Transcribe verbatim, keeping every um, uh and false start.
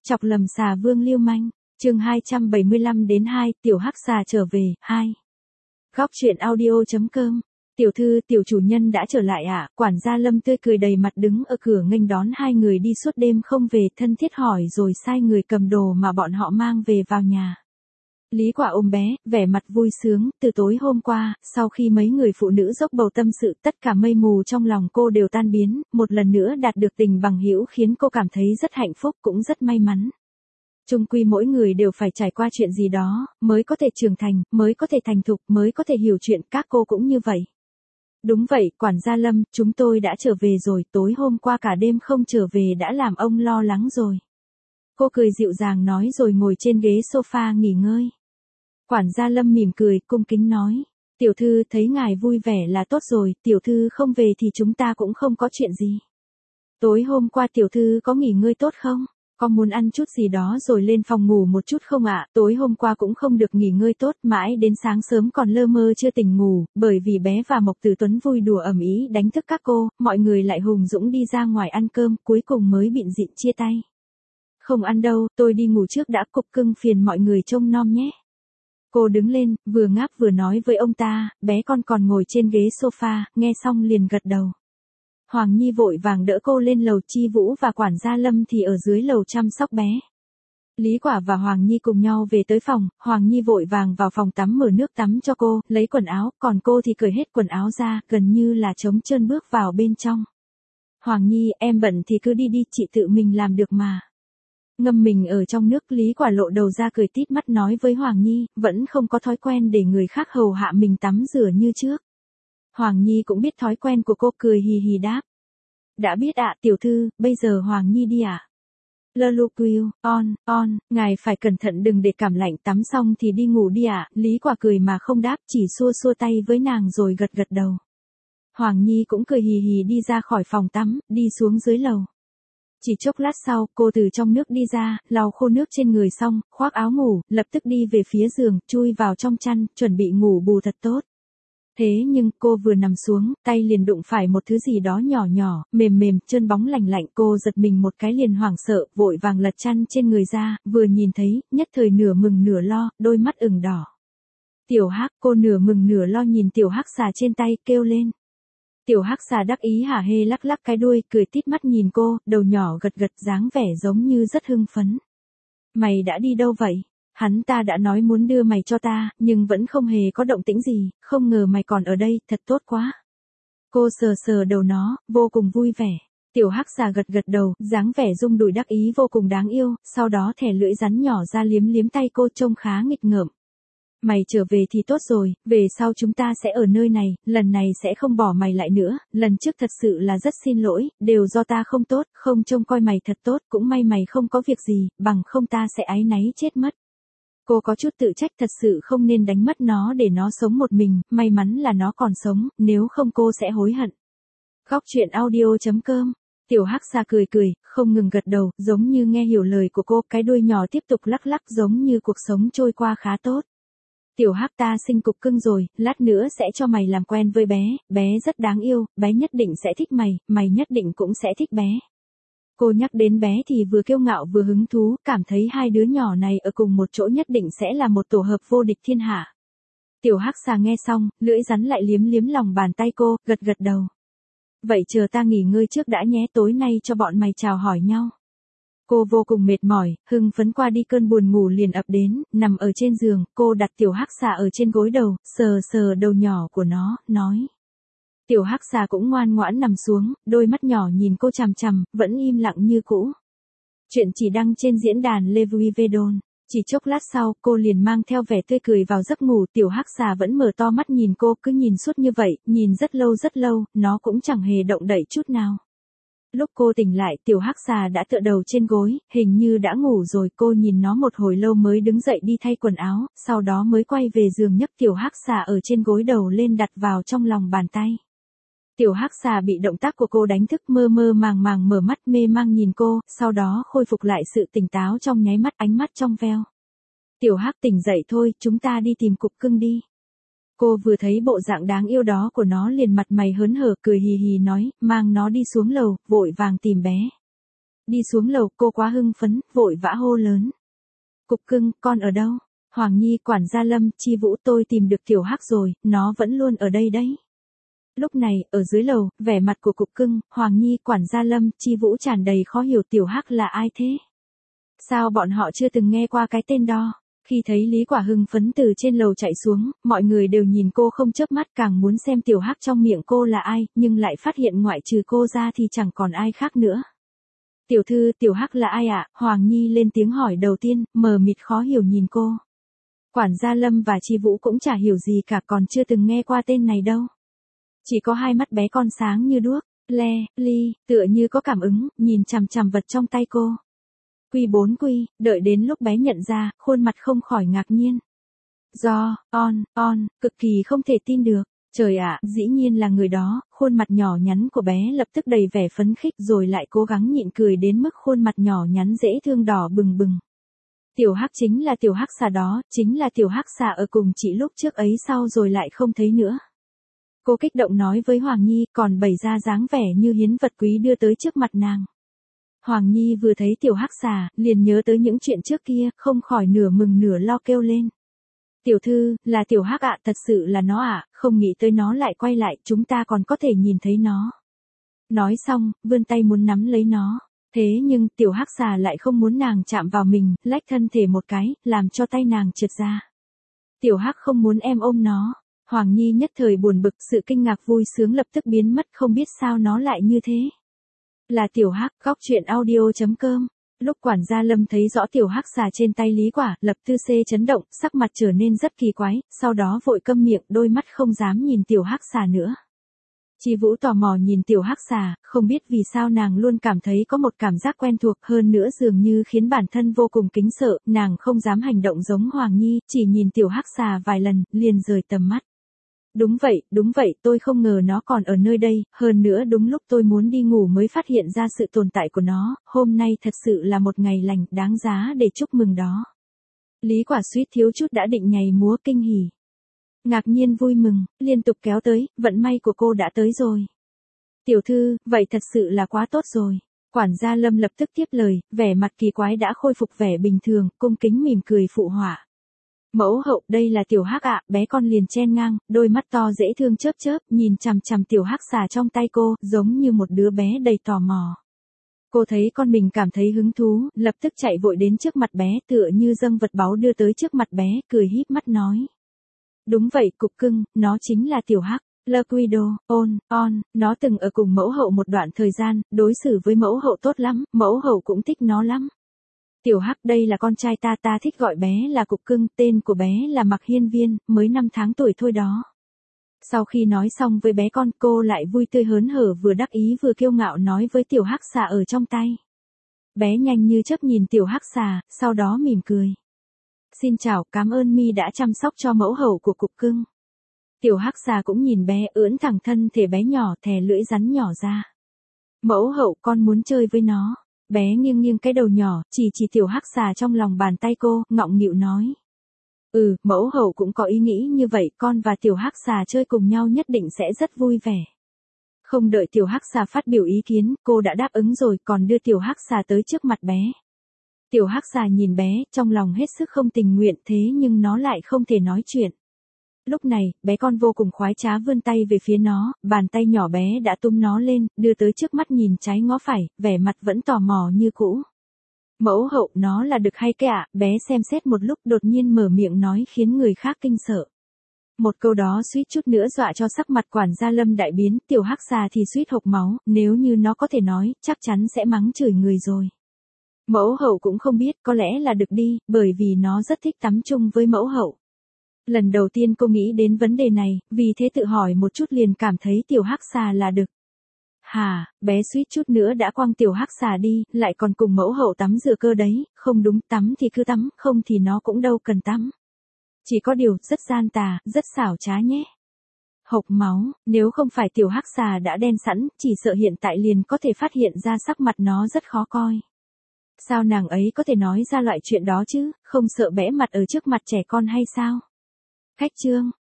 Chọc lầm xà vương lưu manh, chương hai trăm bảy mươi lăm đến hai, tiểu hắc xà trở về, hai. Góc truyện audio chấm com. Tiểu thư, tiểu chủ nhân đã trở lại ạ, à? Quản gia Lâm tươi cười đầy mặt đứng ở cửa nghênh đón hai người đi suốt đêm không về, thân thiết hỏi rồi sai người cầm đồ mà bọn họ mang về vào nhà. Lý Quả ôm bé, vẻ mặt vui sướng, từ tối hôm qua, sau khi mấy người phụ nữ dốc bầu tâm sự, tất cả mây mù trong lòng cô đều tan biến, một lần nữa đạt được tình bằng hữu khiến cô cảm thấy rất hạnh phúc cũng rất may mắn. Chung quy mỗi người đều phải trải qua chuyện gì đó, mới có thể trưởng thành, mới có thể thành thục, mới có thể hiểu chuyện, các cô cũng như vậy. Đúng vậy, quản gia Lâm, chúng tôi đã trở về rồi, tối hôm qua cả đêm không trở về đã làm ông lo lắng rồi. Cô cười dịu dàng nói rồi ngồi trên ghế sofa nghỉ ngơi. Quản gia Lâm mỉm cười, cung kính nói. Tiểu thư thấy ngài vui vẻ là tốt rồi, tiểu thư không về thì chúng ta cũng không có chuyện gì. Tối hôm qua tiểu thư có nghỉ ngơi tốt không? Có muốn ăn chút gì đó rồi lên phòng ngủ một chút không ạ? Tối hôm qua cũng không được nghỉ ngơi tốt, mãi đến sáng sớm còn lơ mơ chưa tỉnh ngủ, bởi vì bé và Mộc Tử Tuấn vui đùa ầm ĩ đánh thức các cô, mọi người lại hùng dũng đi ra ngoài ăn cơm, cuối cùng mới bịn dịn chia tay. Không ăn đâu, tôi đi ngủ trước đã, Cục Cưng phiền mọi người trông nom nhé. Cô đứng lên, vừa ngáp vừa nói với ông ta, bé con còn ngồi trên ghế sofa, nghe xong liền gật đầu. Hoàng Nhi vội vàng đỡ cô lên lầu, Chi Vũ và quản gia Lâm thì ở dưới lầu chăm sóc bé. Lý Quả và Hoàng Nhi cùng nhau về tới phòng, Hoàng Nhi vội vàng vào phòng tắm mở nước tắm cho cô, lấy quần áo, còn cô thì cởi hết quần áo ra, gần như là trống trơn bước vào bên trong. Hoàng Nhi, em bận thì cứ đi đi, chị tự mình làm được mà. Ngâm mình ở trong nước, Lý Quả lộ đầu ra cười tít mắt nói với Hoàng Nhi, vẫn không có thói quen để người khác hầu hạ mình tắm rửa như trước. Hoàng Nhi cũng biết thói quen của cô, cười hì hì đáp. Đã biết ạ, tiểu thư, bây giờ Hoàng Nhi đi ạ. À? Lơ lu quiu, on, on, ngài phải cẩn thận đừng để cảm lạnh, tắm xong thì đi ngủ đi ạ. À? Lý Quả cười mà không đáp, chỉ xua xua tay với nàng rồi gật gật đầu. Hoàng Nhi cũng cười hì hì đi ra khỏi phòng tắm, đi xuống dưới lầu. Chỉ chốc lát sau, cô từ trong nước đi ra, lau khô nước trên người xong, khoác áo ngủ, lập tức đi về phía giường, chui vào trong chăn, chuẩn bị ngủ bù thật tốt. Thế nhưng, cô vừa nằm xuống, tay liền đụng phải một thứ gì đó nhỏ nhỏ, mềm mềm, trơn bóng lành lạnh, cô giật mình một cái liền hoảng sợ, vội vàng lật chăn trên người ra, vừa nhìn thấy, nhất thời nửa mừng nửa lo, đôi mắt ửng đỏ. Tiểu Hắc, cô nửa mừng nửa lo nhìn tiểu hắc xà trên tay, kêu lên. Tiểu hắc xà đắc ý hả hê lắc lắc cái đuôi, cười tít mắt nhìn cô, đầu nhỏ gật gật dáng vẻ giống như rất hưng phấn. Mày đã đi đâu vậy? Hắn ta đã nói muốn đưa mày cho ta, nhưng vẫn không hề có động tĩnh gì, không ngờ mày còn ở đây, thật tốt quá. Cô sờ sờ đầu nó, vô cùng vui vẻ. Tiểu hắc xà gật gật đầu, dáng vẻ rung đùi đắc ý vô cùng đáng yêu, sau đó thè lưỡi rắn nhỏ ra liếm liếm tay cô trông khá nghịch ngợm. Mày trở về thì tốt rồi, về sau chúng ta sẽ ở nơi này, lần này sẽ không bỏ mày lại nữa, lần trước thật sự là rất xin lỗi, đều do ta không tốt, không trông coi mày thật tốt, cũng may mày không có việc gì, bằng không ta sẽ áy náy chết mất. Cô có chút tự trách, thật sự không nên đánh mất nó để nó sống một mình, may mắn là nó còn sống, nếu không cô sẽ hối hận. Góc truyện audio chấm com. Tiểu hắc xà cười cười, không ngừng gật đầu, giống như nghe hiểu lời của cô, cái đuôi nhỏ tiếp tục lắc lắc giống như cuộc sống trôi qua khá tốt. Tiểu hắc, ta sinh Cục Cưng rồi, lát nữa sẽ cho mày làm quen với bé, bé rất đáng yêu, bé nhất định sẽ thích mày, mày nhất định cũng sẽ thích bé. Cô nhắc đến bé thì vừa kiêu ngạo vừa hứng thú, cảm thấy hai đứa nhỏ này ở cùng một chỗ nhất định sẽ là một tổ hợp vô địch thiên hạ. Tiểu hắc xà nghe xong, lưỡi rắn lại liếm liếm lòng bàn tay cô, gật gật đầu. Vậy chờ ta nghỉ ngơi trước đã nhé, tối nay cho bọn mày chào hỏi nhau. Cô vô cùng mệt mỏi, hưng phấn qua đi cơn buồn ngủ liền ập đến, nằm ở trên giường, cô đặt tiểu hắc xà ở trên gối đầu, sờ sờ đầu nhỏ của nó, nói. Tiểu hắc xà cũng ngoan ngoãn nằm xuống, đôi mắt nhỏ nhìn cô chằm chằm, vẫn im lặng như cũ. Chuyện chỉ đăng trên diễn đàn Levi Vedon. Chỉ chốc lát sau, cô liền mang theo vẻ tươi cười vào giấc ngủ, tiểu hắc xà vẫn mở to mắt nhìn cô, cứ nhìn suốt như vậy, nhìn rất lâu rất lâu, nó cũng chẳng hề động đậy chút nào. Lúc cô tỉnh lại, tiểu hắc xà đã tựa đầu trên gối, hình như đã ngủ rồi, cô nhìn nó một hồi lâu mới đứng dậy đi thay quần áo, sau đó mới quay về giường nhấc tiểu hắc xà ở trên gối đầu lên đặt vào trong lòng bàn tay. Tiểu hắc xà bị động tác của cô đánh thức, mơ mơ màng màng mở mắt mê mang nhìn cô, sau đó khôi phục lại sự tỉnh táo trong nháy mắt, ánh mắt trong veo. Tiểu hắc, tỉnh dậy thôi, chúng ta đi tìm Cục Cưng đi. Cô vừa thấy bộ dạng đáng yêu đó của nó liền mặt mày hớn hở, cười hì hì nói, mang nó đi xuống lầu, vội vàng tìm bé. Đi xuống lầu cô quá hưng phấn, vội vã hô lớn. Cục cưng, con ở đâu? Hoàng Nhi, quản gia Lâm, Chi Vũ, tôi tìm được tiểu hắc rồi, nó vẫn luôn ở đây đấy. Lúc này, ở dưới lầu, vẻ mặt của cục cưng, Hoàng Nhi, quản gia Lâm, Chi Vũ tràn đầy khó hiểu tiểu hắc là ai thế? Sao bọn họ chưa từng nghe qua cái tên đó? Khi thấy Lý Quả hưng phấn từ trên lầu chạy xuống, mọi người đều nhìn cô không chớp mắt, càng muốn xem tiểu hắc trong miệng cô là ai, nhưng lại phát hiện ngoại trừ cô ra thì chẳng còn ai khác nữa. Tiểu thư, tiểu hắc là ai ạ? Hoàng Nhi lên tiếng hỏi đầu tiên, mờ mịt khó hiểu nhìn cô. Quản gia Lâm và Chi Vũ cũng chả hiểu gì cả, còn chưa từng nghe qua tên này đâu. Chỉ có hai mắt bé con sáng như đuốc, le, li, tựa như có cảm ứng, nhìn chằm chằm vật trong tay cô. Quy bốn quy, đợi đến lúc bé nhận ra, khuôn mặt không khỏi ngạc nhiên. Do, on, on, cực kỳ không thể tin được. Trời ạ, dĩ nhiên là người đó, khuôn mặt nhỏ nhắn của bé lập tức đầy vẻ phấn khích rồi lại cố gắng nhịn cười đến mức khuôn mặt nhỏ nhắn dễ thương đỏ bừng bừng. Tiểu hắc chính là tiểu hắc xà đó, chính là tiểu hắc xà ở cùng chị lúc trước ấy, sao rồi lại không thấy nữa. Cô kích động nói với Hoàng Nhi, còn bày ra dáng vẻ như hiến vật quý đưa tới trước mặt nàng. Hoàng Nhi vừa thấy tiểu hắc xà, liền nhớ tới những chuyện trước kia, không khỏi nửa mừng nửa lo kêu lên. Tiểu thư, là tiểu hắc ạ, thật sự là nó ạ, không nghĩ tới nó lại quay lại, chúng ta còn có thể nhìn thấy nó. Nói xong, vươn tay muốn nắm lấy nó. Thế nhưng, tiểu hắc xà lại không muốn nàng chạm vào mình, lách thân thể một cái, làm cho tay nàng trượt ra. Tiểu hắc không muốn em ôm nó. Hoàng Nhi nhất thời buồn bực, sự kinh ngạc vui sướng lập tức biến mất, không biết sao nó lại như thế. Là tiểu hắc, góc truyện audio chấm com. Lúc quản gia Lâm thấy rõ tiểu hắc xà trên tay Lý Quả, lập tư xê chấn động, sắc mặt trở nên rất kỳ quái, sau đó vội câm miệng, đôi mắt không dám nhìn tiểu hắc xà nữa. Chi Vũ tò mò nhìn tiểu hắc xà, không biết vì sao nàng luôn cảm thấy có một cảm giác quen thuộc, hơn nữa dường như khiến bản thân vô cùng kính sợ, nàng không dám hành động giống Hoàng Nhi, chỉ nhìn tiểu hắc xà vài lần, liền rời tầm mắt. Đúng vậy, đúng vậy, tôi không ngờ nó còn ở nơi đây, hơn nữa đúng lúc tôi muốn đi ngủ mới phát hiện ra sự tồn tại của nó, hôm nay thật sự là một ngày lành, đáng giá để chúc mừng đó. Lý Quả suýt thiếu chút đã định nhảy múa kinh hỉ. Ngạc nhiên vui mừng, liên tục kéo tới, vận may của cô đã tới rồi. Tiểu thư, vậy thật sự là quá tốt rồi. Quản gia Lâm lập tức tiếp lời, vẻ mặt kỳ quái đã khôi phục vẻ bình thường, cung kính mỉm cười phụ họa. Mẫu hậu, đây là tiểu hắc ạ, bé con liền chen ngang, đôi mắt to dễ thương chớp chớp, nhìn chằm chằm tiểu hắc xà trong tay cô, giống như một đứa bé đầy tò mò. Cô thấy con mình cảm thấy hứng thú, lập tức chạy vội đến trước mặt bé, tựa như dâng vật báu đưa tới trước mặt bé, cười híp mắt nói. Đúng vậy, cục cưng, nó chính là tiểu hắc. Le Guido, on, on, nó từng ở cùng mẫu hậu một đoạn thời gian, đối xử với mẫu hậu tốt lắm, mẫu hậu cũng thích nó lắm. Tiểu hắc, đây là con trai ta, ta thích gọi bé là cục cưng, tên của bé là Mạc Hiên Viên, mới năm tháng tuổi thôi đó. Sau khi nói xong với bé con, cô lại vui tươi hớn hở, vừa đắc ý vừa kiêu ngạo nói với tiểu hắc xà ở trong tay. Bé nhanh như chớp nhìn tiểu hắc xà, sau đó mỉm cười. Xin chào, cảm ơn mi đã chăm sóc cho mẫu hậu của cục cưng. Tiểu hắc xà cũng nhìn bé, ưỡn thẳng thân thể bé nhỏ, thè lưỡi rắn nhỏ ra. Mẫu hậu, con muốn chơi với nó. Bé nghiêng nghiêng cái đầu nhỏ, chỉ chỉ tiểu hắc xà trong lòng bàn tay cô, ngọng nghịu nói. Ừ, mẫu hậu cũng có ý nghĩ như vậy, con và tiểu hắc xà chơi cùng nhau nhất định sẽ rất vui vẻ. Không đợi tiểu hắc xà phát biểu ý kiến, cô đã đáp ứng rồi, còn đưa tiểu hắc xà tới trước mặt bé. Tiểu hắc xà nhìn bé, trong lòng hết sức không tình nguyện, thế nhưng nó lại không thể nói chuyện. Lúc này, bé con vô cùng khoái trá vươn tay về phía nó, bàn tay nhỏ bé đã túm nó lên, đưa tới trước mắt nhìn trái ngó phải, vẻ mặt vẫn tò mò như cũ. Mẫu hậu, nó là đực hay cái ạ? Bé xem xét một lúc đột nhiên mở miệng nói khiến người khác kinh sợ. Một câu đó suýt chút nữa dọa cho sắc mặt quản gia Lâm đại biến, tiểu hắc xà thì suýt hộc máu, nếu như nó có thể nói, chắc chắn sẽ mắng chửi người rồi. Mẫu hậu cũng không biết, có lẽ là đực đi, bởi vì nó rất thích tắm chung với mẫu hậu. Lần đầu tiên cô nghĩ đến vấn đề này, vì thế tự hỏi một chút liền cảm thấy tiểu hắc xà là đực. Hà, bé suýt chút nữa đã quăng tiểu hắc xà đi, lại còn cùng mẫu hậu tắm rửa cơ đấy, không đúng, tắm thì cứ tắm, không thì nó cũng đâu cần tắm. Chỉ có điều, rất gian tà, rất xảo trá nhé. Hộc máu, nếu không phải tiểu hắc xà đã đen sẵn, chỉ sợ hiện tại liền có thể phát hiện ra sắc mặt nó rất khó coi. Sao nàng ấy có thể nói ra loại chuyện đó chứ, không sợ bẽ mặt ở trước mặt trẻ con hay sao? Khách chương.